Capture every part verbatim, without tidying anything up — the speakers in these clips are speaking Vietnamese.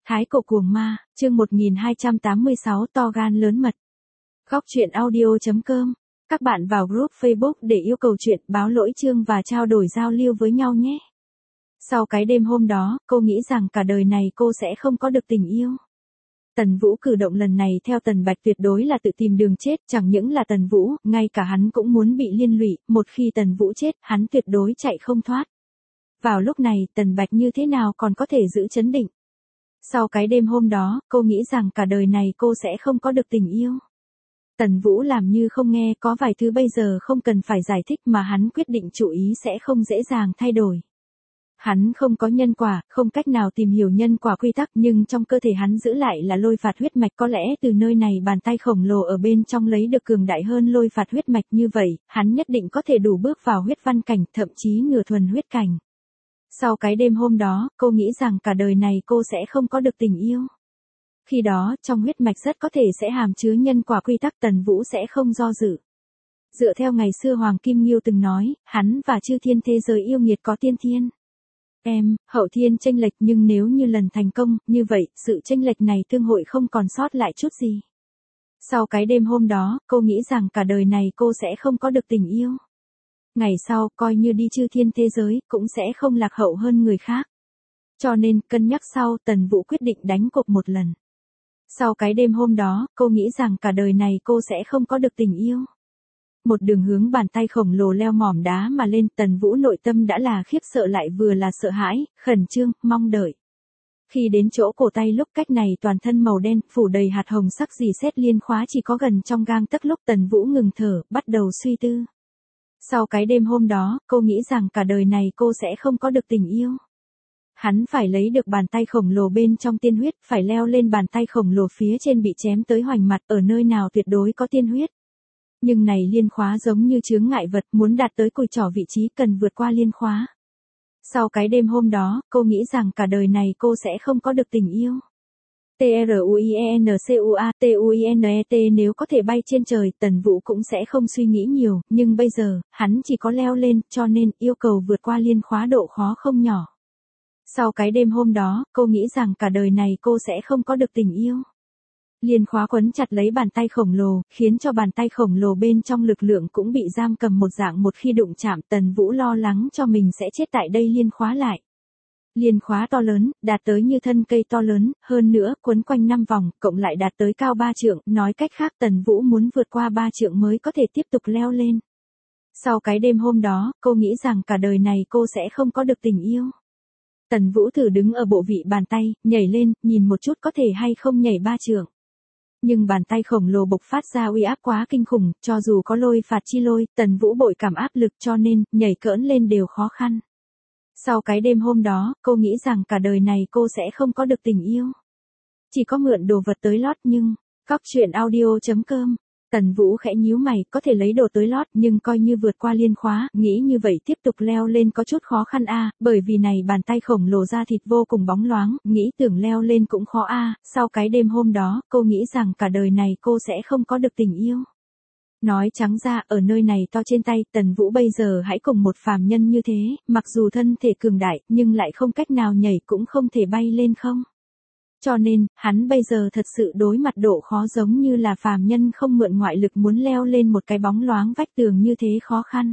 Thái cổ cuồng ma, chương một nghìn hai trăm tám mươi sáu to gan lớn mật. Góc truyện audio.com. Các bạn vào group Facebook để yêu cầu chuyện, báo lỗi chương và trao đổi giao lưu với nhau nhé. Sau cái đêm hôm đó, cô nghĩ rằng cả đời này cô sẽ không có được tình yêu. Tần Vũ cử động lần này theo Tần Bạch tuyệt đối là tự tìm đường chết, chẳng những là Tần Vũ, ngay cả hắn cũng muốn bị liên lụy, một khi Tần Vũ chết, hắn tuyệt đối chạy không thoát. Vào lúc này, Tần Bạch như thế nào còn có thể giữ chấn định. Sau cái đêm hôm đó, cô nghĩ rằng cả đời này cô sẽ không có được tình yêu. Tần Vũ làm như không nghe, có vài thứ bây giờ không cần phải giải thích mà hắn quyết định chủ ý sẽ không dễ dàng thay đổi. Hắn không có nhân quả, không cách nào tìm hiểu nhân quả quy tắc, nhưng trong cơ thể hắn giữ lại là lôi phạt huyết mạch, có lẽ từ nơi này bàn tay khổng lồ ở bên trong lấy được cường đại hơn lôi phạt huyết mạch, như vậy, hắn nhất định có thể đủ bước vào huyết văn cảnh, thậm chí nửa thuần huyết cảnh. Sau cái đêm hôm đó, cô nghĩ rằng cả đời này cô sẽ không có được tình yêu. Khi đó, trong huyết mạch rất có thể sẽ hàm chứa nhân quả quy tắc, Tần Vũ sẽ không do dự. Dựa theo ngày xưa Hoàng Kim Nghiêu từng nói, hắn và chư thiên thế giới yêu nghiệt có tiên thiên. Em, hậu thiên chênh lệch, nhưng nếu như lần thành công, như vậy, sự chênh lệch này tương hội không còn sót lại chút gì. Sau cái đêm hôm đó, cô nghĩ rằng cả đời này cô sẽ không có được tình yêu. Ngày sau, coi như đi chư thiên thế giới, cũng sẽ không lạc hậu hơn người khác. Cho nên, cân nhắc sau, Tần Vũ quyết định đánh cuộc một lần. Sau cái đêm hôm đó, cô nghĩ rằng cả đời này cô sẽ không có được tình yêu. Một đường hướng bàn tay khổng lồ leo mỏm đá mà lên, Tần Vũ nội tâm đã là khiếp sợ lại vừa là sợ hãi, khẩn trương, mong đợi. Khi đến chỗ cổ tay, lúc cách này toàn thân màu đen, phủ đầy hạt hồng sắc dì xét liên khóa chỉ có gần trong gang tấc, lúc Tần Vũ ngừng thở, bắt đầu suy tư. Sau cái đêm hôm đó, cô nghĩ rằng cả đời này cô sẽ không có được tình yêu. Hắn phải lấy được bàn tay khổng lồ bên trong tiên huyết, phải leo lên bàn tay khổng lồ phía trên bị chém tới hoành mặt, ở nơi nào tuyệt đối có tiên huyết. Nhưng này liên khóa giống như chướng ngại vật, muốn đạt tới cùi trỏ vị trí cần vượt qua liên khóa. Sau cái đêm hôm đó, cô nghĩ rằng cả đời này cô sẽ không có được tình yêu. T R U I E N C U A T U I N E T nếu có thể bay trên trời, Tần Vũ cũng sẽ không suy nghĩ nhiều, nhưng bây giờ, hắn chỉ có leo lên, cho nên yêu cầu vượt qua liên khóa độ khó không nhỏ. Sau cái đêm hôm đó, cô nghĩ rằng cả đời này cô sẽ không có được tình yêu. Liên khóa quấn chặt lấy bàn tay khổng lồ, khiến cho bàn tay khổng lồ bên trong lực lượng cũng bị giam cầm một dạng, một khi đụng chạm, Tần Vũ lo lắng cho mình sẽ chết tại đây liên khóa lại. Liên khóa to lớn, đạt tới như thân cây to lớn, hơn nữa, quấn quanh năm vòng, cộng lại đạt tới cao ba trượng, nói cách khác Tần Vũ muốn vượt qua ba trượng mới có thể tiếp tục leo lên. Sau cái đêm hôm đó, cô nghĩ rằng cả đời này cô sẽ không có được tình yêu. Tần Vũ thử đứng ở bộ vị bàn tay, nhảy lên, nhìn một chút có thể hay không nhảy ba trượng. Nhưng bàn tay khổng lồ bộc phát ra uy áp quá kinh khủng, cho dù có lôi phạt chi lôi, Tần Vũ bội cảm áp lực, cho nên, nhảy cỡn lên đều khó khăn. Sau cái đêm hôm đó, cô nghĩ rằng cả đời này cô sẽ không có được tình yêu. Chỉ có mượn đồ vật tới lót, nhưng, góc truyện audio.com. Tần Vũ khẽ nhíu mày, có thể lấy đồ tới lót, nhưng coi như vượt qua liên khóa, nghĩ như vậy tiếp tục leo lên có chút khó khăn a, bởi vì này bàn tay khổng lồ da thịt vô cùng bóng loáng, nghĩ tưởng leo lên cũng khó a. Sau cái đêm hôm đó, cô nghĩ rằng cả đời này cô sẽ không có được tình yêu. Nói trắng ra, ở nơi này to trên tay, Tần Vũ bây giờ hãy cùng một phàm nhân như thế, mặc dù thân thể cường đại, nhưng lại không cách nào nhảy, cũng không thể bay lên không. Cho nên, hắn bây giờ thật sự đối mặt độ khó giống như là phàm nhân không mượn ngoại lực muốn leo lên một cái bóng loáng vách tường như thế khó khăn.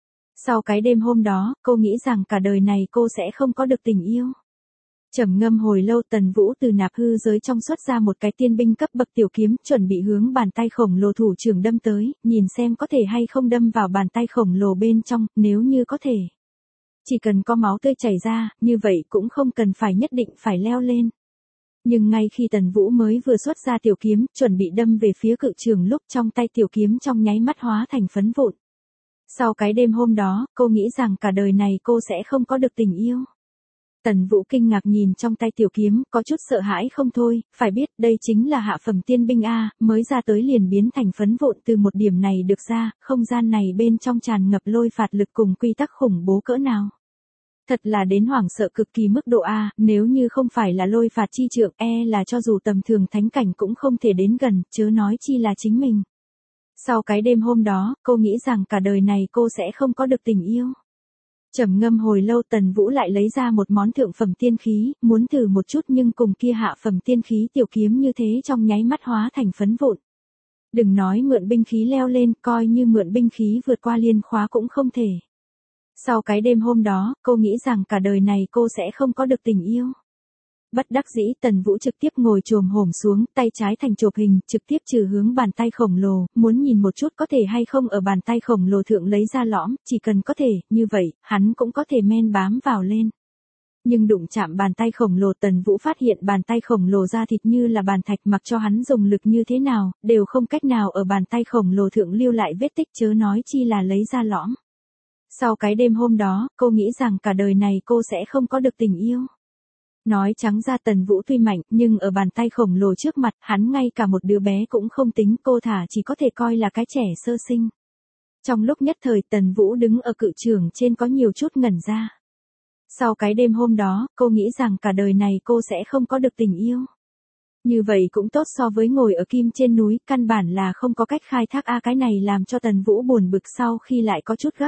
Sau cái đêm hôm đó, cô nghĩ rằng cả đời này cô sẽ không có được tình yêu. Trầm ngâm hồi lâu, Tần Vũ từ nạp hư giới trong xuất ra một cái tiên binh cấp bậc tiểu kiếm, chuẩn bị hướng bàn tay khổng lồ thủ trưởng đâm tới, nhìn xem có thể hay không đâm vào bàn tay khổng lồ bên trong, nếu như có thể. Chỉ cần có máu tươi chảy ra, như vậy cũng không cần phải nhất định phải leo lên. Nhưng ngay khi Tần Vũ mới vừa xuất ra tiểu kiếm, chuẩn bị đâm về phía cự trường, lúc trong tay tiểu kiếm trong nháy mắt hóa thành phấn vụn. Sau cái đêm hôm đó, cô nghĩ rằng cả đời này cô sẽ không có được tình yêu. Tần Vũ kinh ngạc nhìn trong tay tiểu kiếm, có chút sợ hãi không thôi, phải biết đây chính là hạ phẩm tiên binh a, mới ra tới liền biến thành phấn vụn, từ một điểm này được ra, không gian này bên trong tràn ngập lôi phạt lực cùng quy tắc khủng bố cỡ nào. Thật là đến hoảng sợ cực kỳ mức độ A, nếu như không phải là lôi phạt chi trượng, e là cho dù tầm thường thánh cảnh cũng không thể đến gần, chớ nói chi là chính mình. Sau cái đêm hôm đó, cô nghĩ rằng cả đời này cô sẽ không có được tình yêu. Trầm ngâm hồi lâu Tần Vũ lại lấy ra một món thượng phẩm tiên khí, muốn thử một chút nhưng cùng kia hạ phẩm tiên khí tiểu kiếm như thế trong nháy mắt hóa thành phấn vụn. Đừng nói mượn binh khí leo lên, coi như mượn binh khí vượt qua liên khóa cũng không thể. Sau cái đêm hôm đó, cô nghĩ rằng cả đời này cô sẽ không có được tình yêu. Bất đắc dĩ Tần Vũ trực tiếp ngồi chồm hổm xuống, tay trái thành chụp hình, trực tiếp trừ hướng bàn tay khổng lồ, muốn nhìn một chút có thể hay không ở bàn tay khổng lồ thượng lấy ra lõm, chỉ cần có thể, như vậy, hắn cũng có thể men bám vào lên. Nhưng đụng chạm bàn tay khổng lồ Tần Vũ phát hiện bàn tay khổng lồ da thịt như là bàn thạch mặc cho hắn dùng lực như thế nào, đều không cách nào ở bàn tay khổng lồ thượng lưu lại vết tích chớ nói chi là lấy ra lõm. Sau cái đêm hôm đó, cô nghĩ rằng cả đời này cô sẽ không có được tình yêu. Nói trắng ra Tần Vũ tuy mạnh, nhưng ở bàn tay khổng lồ trước mặt, hắn ngay cả một đứa bé cũng không tính, cô thả chỉ có thể coi là cái trẻ sơ sinh. Trong lúc nhất thời Tần Vũ đứng ở cự trường trên có nhiều chút ngẩn ra. Sau cái đêm hôm đó, cô nghĩ rằng cả đời này cô sẽ không có được tình yêu. Như vậy cũng tốt so với ngồi ở kim trên núi, căn bản là không có cách khai thác a cái này làm cho Tần Vũ buồn bực sau khi lại có chút gấp.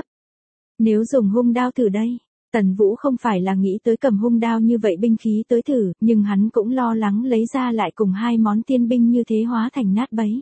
Nếu dùng hung đao thử đây. Tần Vũ không phải là nghĩ tới cầm hung đao như vậy binh khí tới thử, nhưng hắn cũng lo lắng lấy ra lại cùng hai món tiên binh như thế hóa thành nát bấy.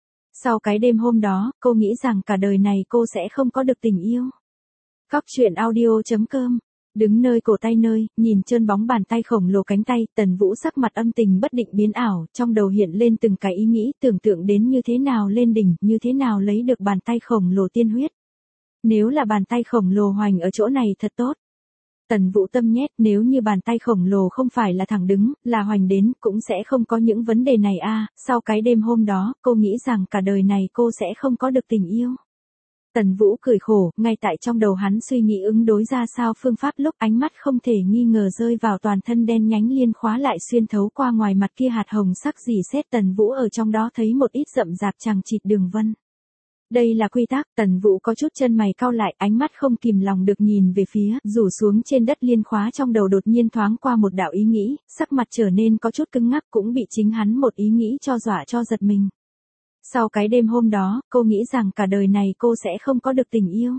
Sau cái đêm hôm đó, cô nghĩ rằng cả đời này cô sẽ không có được tình yêu. Góc truyện audio chấm com. Đứng nơi cổ tay nơi, nhìn trơn bóng bàn tay khổng lồ cánh tay, Tần Vũ sắc mặt âm tình bất định biến ảo, trong đầu hiện lên từng cái ý nghĩ, tưởng tượng đến như thế nào lên đỉnh, như thế nào lấy được bàn tay khổng lồ tiên huyết. Nếu là bàn tay khổng lồ hoành ở chỗ này thật tốt. Tần Vũ tâm nhét, nếu như bàn tay khổng lồ không phải là thẳng đứng, là hoành đến, cũng sẽ không có những vấn đề này a. Sau cái đêm hôm đó, cô nghĩ rằng cả đời này cô sẽ không có được tình yêu. Tần Vũ cười khổ, ngay tại trong đầu hắn suy nghĩ ứng đối ra sao phương pháp lúc ánh mắt không thể nghi ngờ rơi vào toàn thân đen nhánh liên khóa lại xuyên thấu qua ngoài mặt kia hạt hồng sắc dì xét Tần Vũ ở trong đó thấy một ít rậm rạp chằng chịt đường vân. Đây là quy tắc, Tần Vũ có chút chân mày cau lại, ánh mắt không kìm lòng được nhìn về phía, rủ xuống trên đất liên khóa trong đầu đột nhiên thoáng qua một đạo ý nghĩ, sắc mặt trở nên có chút cứng ngắc cũng bị chính hắn một ý nghĩ cho dọa cho giật mình. Sau cái đêm hôm đó, cô nghĩ rằng cả đời này cô sẽ không có được tình yêu.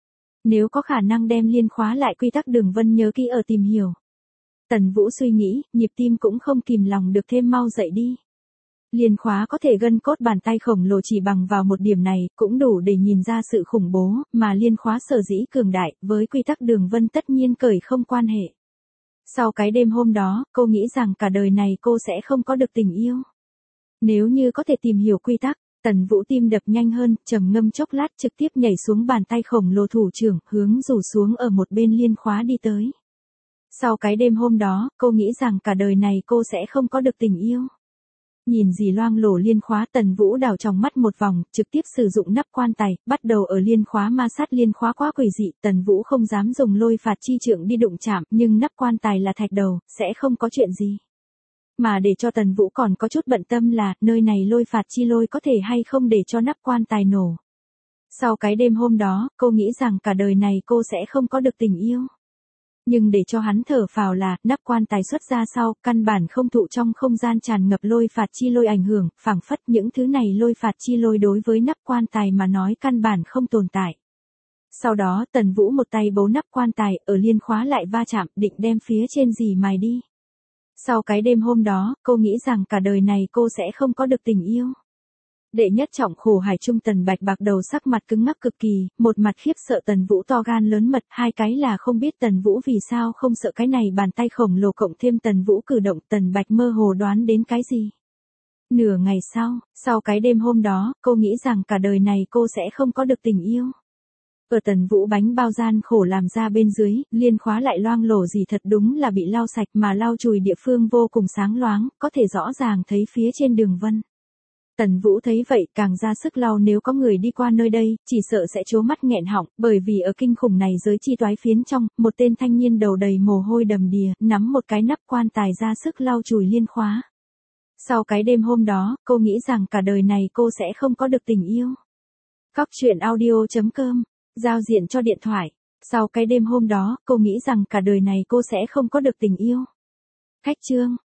Nếu có khả năng đem liên khóa lại quy tắc đường vân nhớ kỹ ở tìm hiểu. Tần Vũ suy nghĩ, nhịp tim cũng không kìm lòng được thêm mau dậy đi. Liên khóa có thể gân cốt bàn tay khổng lồ chỉ bằng vào một điểm này, cũng đủ để nhìn ra sự khủng bố, mà liên khóa sở dĩ cường đại, với quy tắc đường vân tất nhiên cởi không quan hệ. Sau cái đêm hôm đó, cô nghĩ rằng cả đời này cô sẽ không có được tình yêu. Nếu như có thể tìm hiểu quy tắc, Tần Vũ tim đập nhanh hơn, trầm ngâm chốc lát trực tiếp nhảy xuống bàn tay khổng lồ thủ trưởng, hướng rủ xuống ở một bên liên khóa đi tới. Sau cái đêm hôm đó, cô nghĩ rằng cả đời này cô sẽ không có được tình yêu. Nhìn dì loang lổ liên khóa Tần Vũ đảo trong mắt một vòng, trực tiếp sử dụng nắp quan tài, bắt đầu ở liên khóa ma sát liên khóa quá quỷ dị, Tần Vũ không dám dùng lôi phạt chi trượng đi đụng chạm, nhưng nắp quan tài là thạch đầu, sẽ không có chuyện gì. Mà để cho Tần Vũ còn có chút bận tâm là, nơi này lôi phạt chi lôi có thể hay không để cho nắp quan tài nổ. Sau cái đêm hôm đó, cô nghĩ rằng cả đời này cô sẽ không có được tình yêu. Nhưng để cho hắn thở phào là, nắp quan tài xuất ra sau, căn bản không thụ trong không gian tràn ngập lôi phạt chi lôi ảnh hưởng, phảng phất những thứ này lôi phạt chi lôi đối với nắp quan tài mà nói căn bản không tồn tại. Sau đó Tần Vũ một tay bấu nắp quan tài, ở liên khóa lại va chạm, định đem phía trên dì mài đi. Sau cái đêm hôm đó, cô nghĩ rằng cả đời này cô sẽ không có được tình yêu. Đệ nhất trọng khổ hải trung Tần Bạch bạc đầu sắc mặt cứng ngắc cực kỳ, một mặt khiếp sợ Tần Vũ to gan lớn mật, hai cái là không biết Tần Vũ vì sao không sợ cái này bàn tay khổng lồ cộng thêm Tần Vũ cử động Tần Bạch mơ hồ đoán đến cái gì. Nửa ngày sau, sau cái đêm hôm đó, cô nghĩ rằng cả đời này cô sẽ không có được tình yêu. Ở Tần Vũ bánh bao gian khổ làm ra bên dưới, liên khóa lại loang lổ gì thật đúng là bị lau sạch mà lau chùi địa phương vô cùng sáng loáng, có thể rõ ràng thấy phía trên đường vân. Tần Vũ thấy vậy càng ra sức lau nếu có người đi qua nơi đây, chỉ sợ sẽ trố mắt nghẹn họng, bởi vì ở kinh khủng này giới chi toái phiến trong, một tên thanh niên đầu đầy mồ hôi đầm đìa, nắm một cái nắp quan tài ra sức lau chùi liên khóa. Sau cái đêm hôm đó, cô nghĩ rằng cả đời này cô sẽ không có được tình yêu. Góc truyện audio chấm com, giao diện cho điện thoại. Sau cái đêm hôm đó, cô nghĩ rằng cả đời này cô sẽ không có được tình yêu. Khách chương